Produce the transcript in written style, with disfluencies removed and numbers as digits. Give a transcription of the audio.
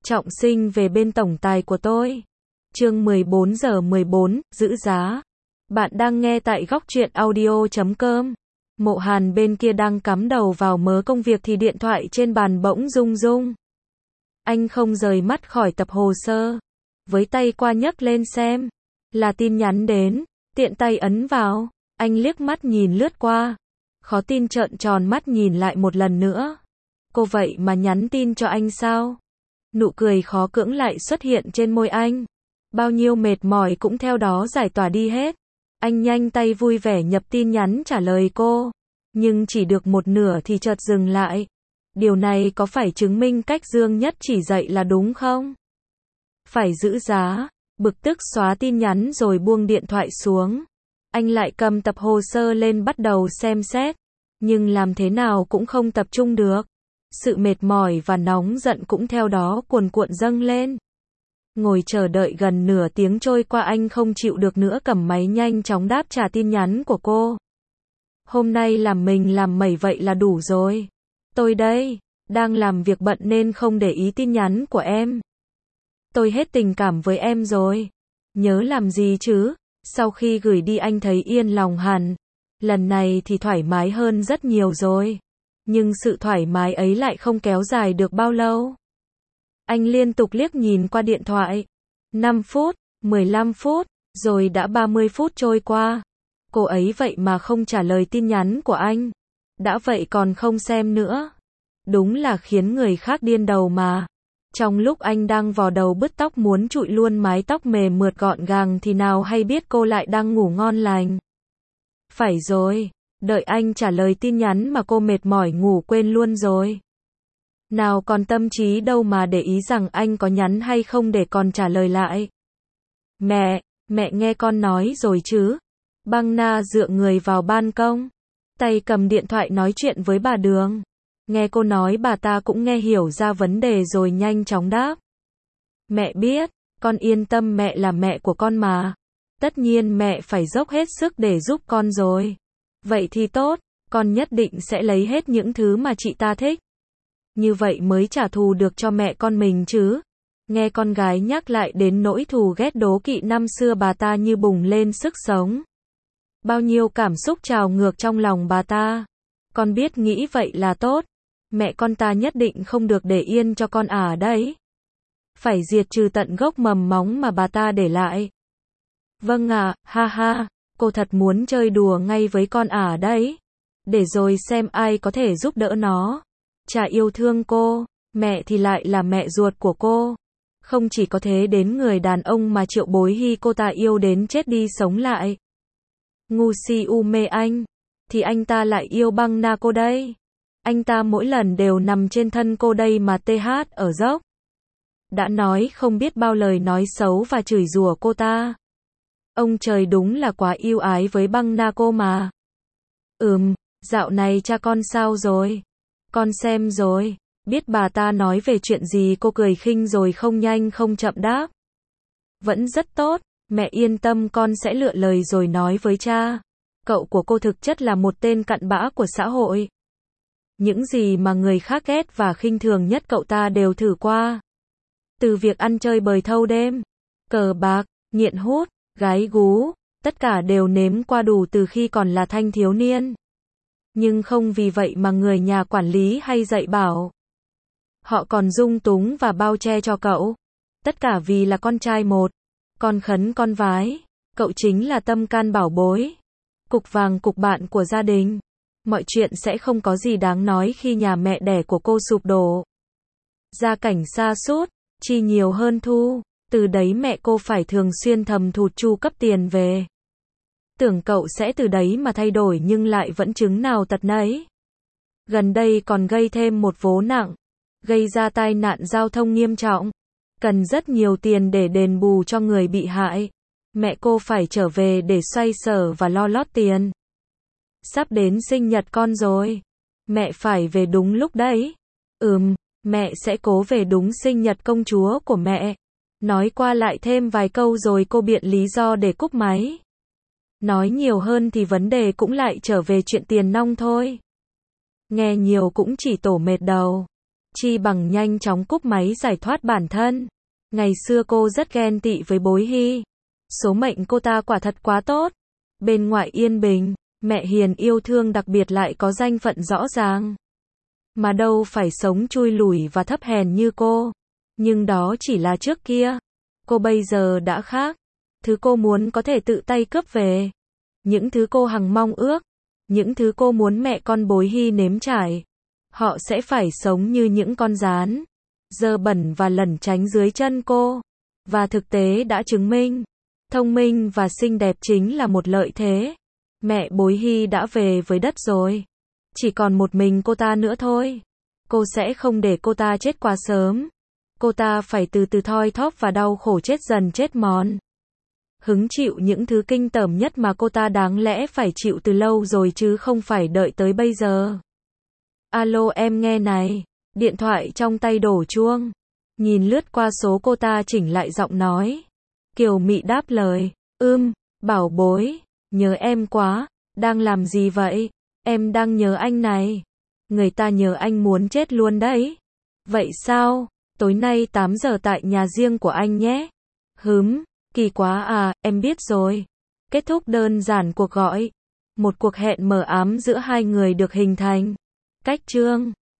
Trọng sinh về bên tổng tài của tôi. Chương 14:14, giữ giá. Bạn đang nghe tại góc truyện audio.com. Mộ Hàn bên kia đang cắm đầu vào mớ công việc thì điện thoại trên bàn bỗng rung rung. Anh không rời mắt khỏi tập hồ sơ. Với tay qua nhấc lên xem. Là tin nhắn đến, tiện tay ấn vào. Anh liếc mắt nhìn lướt qua. Khó tin trợn tròn mắt nhìn lại một lần nữa. Cô vậy mà nhắn tin cho anh sao? Nụ cười khó cưỡng lại xuất hiện trên môi anh. Bao nhiêu mệt mỏi cũng theo đó giải tỏa đi hết. Anh nhanh tay vui vẻ nhập tin nhắn trả lời cô. Nhưng chỉ được một nửa thì chợt dừng lại. Điều này có phải chứng minh cách Dương Nhất chỉ dạy là đúng không? Phải giữ giá. Bực tức xóa tin nhắn rồi buông điện thoại xuống. Anh lại cầm tập hồ sơ lên bắt đầu xem xét. Nhưng làm thế nào cũng không tập trung được. Sự mệt mỏi và nóng giận cũng theo đó cuồn cuộn dâng lên. Ngồi chờ đợi gần nửa tiếng trôi qua anh không chịu được nữa cầm máy nhanh chóng đáp trả tin nhắn của cô. Hôm nay làm mình làm mẩy vậy là đủ rồi. Tôi đây, đang làm việc bận nên không để ý tin nhắn của em. Tôi hết tình cảm với em rồi. Nhớ làm gì chứ? Sau khi gửi đi anh thấy yên lòng hẳn. Lần này thì thoải mái hơn rất nhiều rồi. Nhưng sự thoải mái ấy lại không kéo dài được bao lâu. Anh liên tục liếc nhìn qua điện thoại. 5 phút, 15 phút, rồi đã 30 phút trôi qua. Cô ấy vậy mà không trả lời tin nhắn của anh. Đã vậy còn không xem nữa. Đúng là khiến người khác điên đầu mà. Trong lúc anh đang vò đầu bứt tóc muốn trụi luôn mái tóc mềm mượt gọn gàng thì nào hay biết cô lại đang ngủ ngon lành. Phải rồi, đợi anh trả lời tin nhắn mà cô mệt mỏi ngủ quên luôn rồi. Nào còn tâm trí đâu mà để ý rằng anh có nhắn hay không để còn trả lời lại. Mẹ nghe con nói rồi chứ. Băng Na dựa người vào ban công. Tay cầm điện thoại nói chuyện với bà Đường. Nghe cô nói bà ta cũng nghe hiểu ra vấn đề rồi nhanh chóng đáp. Mẹ biết, con yên tâm mẹ là mẹ của con mà. Tất nhiên mẹ phải dốc hết sức để giúp con rồi. Vậy thì tốt, con nhất định sẽ lấy hết những thứ mà chị ta thích. Như vậy mới trả thù được cho mẹ con mình chứ. Nghe con gái nhắc lại đến nỗi thù ghét đố kỵ năm xưa bà ta như bùng lên sức sống. Bao nhiêu cảm xúc trào ngược trong lòng bà ta. Con biết nghĩ vậy là tốt. Mẹ con ta nhất định không được để yên cho con đấy. Phải diệt trừ tận gốc mầm móng mà bà ta để lại. Vâng ạ, ha ha, cô thật muốn chơi đùa ngay với con đấy. Để rồi xem ai có thể giúp đỡ nó. Chả yêu thương cô, mẹ thì lại là mẹ ruột của cô. Không chỉ có thế đến người đàn ông mà Triệu Bối Hy cô ta yêu đến chết đi sống lại. Ngu si u mê anh, thì anh ta lại yêu Băng Na cô đây. Anh ta mỗi lần đều nằm trên thân cô đây mà TH ở dốc. Đã nói không biết bao lời nói xấu và chửi rủa cô ta. Ông trời đúng là quá yêu ái với Băng Na cô mà. Dạo này cha con sao rồi? Con xem rồi, biết bà ta nói về chuyện gì cô cười khinh rồi không nhanh không chậm đáp. Vẫn rất tốt, mẹ yên tâm con sẽ lựa lời rồi nói với cha. Cậu của cô thực chất là một tên cặn bã của xã hội. Những gì mà người khác ghét và khinh thường nhất cậu ta đều thử qua. Từ việc ăn chơi bời thâu đêm, cờ bạc, nghiện hút, gái gú, tất cả đều nếm qua đủ từ khi còn là thanh thiếu niên. Nhưng không vì vậy mà người nhà quản lý hay dạy bảo. Họ còn dung túng và bao che cho cậu. Tất cả vì là con trai một. Con khấn con vái. Cậu chính là tâm can bảo bối. Cục vàng cục bạn của gia đình. Mọi chuyện sẽ không có gì đáng nói khi nhà mẹ đẻ của cô sụp đổ. Gia cảnh sa sút, chi nhiều hơn thu. Từ đấy mẹ cô phải thường xuyên thầm thụt chu cấp tiền về. Tưởng cậu sẽ từ đấy mà thay đổi nhưng lại vẫn chứng nào tật nấy. Gần đây còn gây thêm một vố nặng, gây ra tai nạn giao thông nghiêm trọng. Cần rất nhiều tiền để đền bù cho người bị hại. Mẹ cô phải trở về để xoay sở và lo lót tiền. Sắp đến sinh nhật con rồi. Mẹ phải về đúng lúc đấy. Mẹ sẽ cố về đúng sinh nhật công chúa của mẹ. Nói qua lại thêm vài câu rồi cô biện lý do để cúp máy. Nói nhiều hơn thì vấn đề cũng lại trở về chuyện tiền nong thôi. Nghe nhiều cũng chỉ tổ mệt đầu. chi bằng nhanh chóng cúp máy giải thoát bản thân. Ngày xưa cô rất ghen tị với Bối Hy. Số mệnh cô ta quả thật quá tốt. Bên ngoại yên bình, mẹ hiền yêu thương đặc biệt lại có danh phận rõ ràng. Mà đâu phải sống chui lủi và thấp hèn như cô. Nhưng đó chỉ là trước kia. Cô bây giờ đã khác. Thứ cô muốn có thể tự tay cướp về. Những thứ cô hằng mong ước. Những thứ cô muốn mẹ con Bối Hy nếm trải. Họ sẽ phải sống như những con gián. Dơ bẩn và lẩn tránh dưới chân cô. Và thực tế đã chứng minh. Thông minh và xinh đẹp chính là một lợi thế. Mẹ Bối Hy đã về với đất rồi. Chỉ còn một mình cô ta nữa thôi. Cô sẽ không để cô ta chết quá sớm. Cô ta phải từ từ thoi thóp và đau khổ chết dần chết mòn. Hứng chịu những thứ kinh tởm nhất mà cô ta đáng lẽ phải chịu từ lâu rồi chứ không phải đợi tới bây giờ. Alo em nghe này. Điện thoại trong tay đổ chuông. Nhìn lướt qua số cô ta chỉnh lại giọng nói. Kiều Mị đáp lời. Bảo bối. Nhớ em quá. Đang làm gì vậy? Em đang nhớ anh này. Người ta nhớ anh muốn chết luôn đấy. Vậy sao? Tối nay 8 giờ tại nhà riêng của anh nhé. Kỳ quá à, em biết rồi. Kết thúc đơn giản cuộc gọi. Một cuộc hẹn mờ ám giữa hai người được hình thành. Cách chương